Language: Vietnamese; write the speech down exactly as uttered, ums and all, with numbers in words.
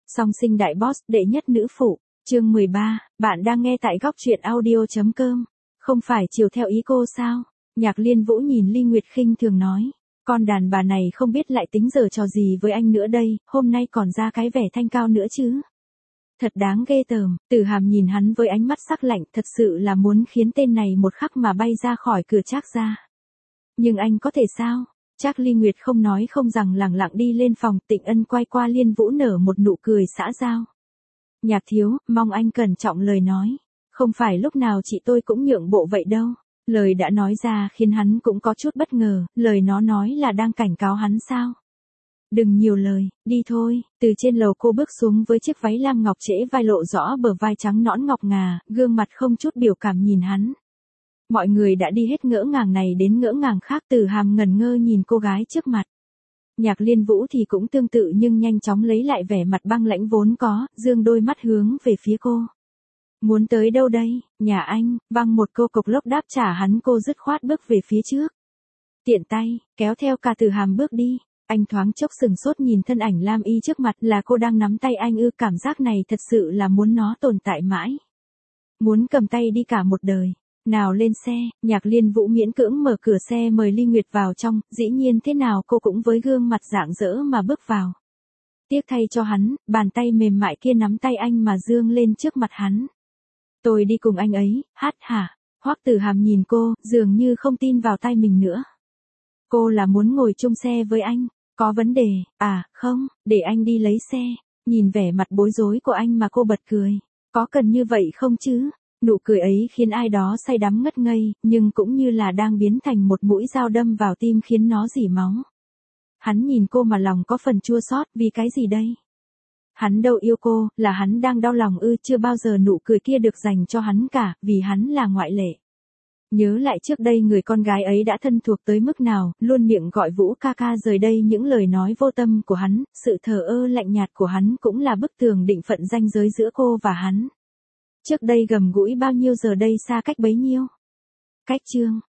Song sinh đại boss, đệ nhất nữ phụ, chương mười ba, bạn đang nghe tại góc truyện audio.com. Không phải chiều theo ý cô sao? Nhạc Liên Vũ nhìn Ly Nguyệt khinh thường nói. Con đàn bà này không biết lại tính giờ trò gì với anh nữa đây, hôm nay còn ra cái vẻ thanh cao nữa chứ. Thật đáng ghê tởm, Tử Hàm nhìn hắn với ánh mắt sắc lạnh, thật sự là muốn khiến tên này một khắc mà bay ra khỏi cửa Trác gia. Nhưng anh có thể sao? Trác Ly Nguyệt không nói không rằng lẳng lặng đi lên phòng, Tịnh Ân quay qua Liên Vũ nở một nụ cười xã giao. Nhạc thiếu, mong anh cẩn trọng lời nói. Không phải lúc nào chị tôi cũng nhượng bộ vậy đâu. Lời đã nói ra khiến hắn cũng có chút bất ngờ, lời nó nói là đang cảnh cáo hắn sao? Đừng nhiều lời, đi thôi. Từ trên lầu cô bước xuống với chiếc váy lam ngọc trễ vai lộ rõ bờ vai trắng nõn ngọc ngà, gương mặt không chút biểu cảm nhìn hắn. Mọi người đã đi hết ngỡ ngàng này đến ngỡ ngàng khác, Tử Hàm ngẩn ngơ nhìn cô gái trước mặt. Nhạc Liên Vũ thì cũng tương tự nhưng nhanh chóng lấy lại vẻ mặt băng lãnh vốn có, dương đôi mắt hướng về phía cô. Muốn tới đâu đây? Nhà anh, văng một câu cộc lốc đáp trả hắn, cô dứt khoát bước về phía trước. Tiện tay, kéo theo cả Tử Hàm bước đi. Anh thoáng chốc sừng sốt nhìn thân ảnh lam y trước mặt, là cô đang nắm tay anh ư? Cảm giác này thật sự là muốn nó tồn tại mãi. Muốn cầm tay đi cả một đời. Nào lên xe, Nhạc Liên Vũ miễn cưỡng mở cửa xe mời Ly Nguyệt vào trong, dĩ nhiên thế nào cô cũng với gương mặt rạng rỡ mà bước vào. Tiếc thay cho hắn, bàn tay mềm mại kia nắm tay anh mà dương lên trước mặt hắn. Tôi đi cùng anh ấy, hát hả? Hoắc Tử Hàm nhìn cô, dường như không tin vào tai mình nữa. Cô là muốn ngồi chung xe với anh, có vấn đề, à, không, để anh đi lấy xe. Nhìn vẻ mặt bối rối của anh mà cô bật cười. Có cần như vậy không chứ? Nụ cười ấy khiến ai đó say đắm ngất ngây, nhưng cũng như là đang biến thành một mũi dao đâm vào tim khiến nó rỉ máu. Hắn nhìn cô mà lòng có phần chua xót, vì cái gì đây? Hắn đâu yêu cô, là hắn đang đau lòng ư? Chưa bao giờ nụ cười kia được dành cho hắn cả, vì hắn là ngoại lệ. Nhớ lại trước đây người con gái ấy đã thân thuộc tới mức nào, luôn miệng gọi Vũ ca ca, rời đây những lời nói vô tâm của hắn, sự thờ ơ lạnh nhạt của hắn cũng là bức tường định phận ranh giới giữa cô và hắn. Trước đây gầm gũi bao nhiêu, giờ đây xa cách bấy nhiêu. Cách chương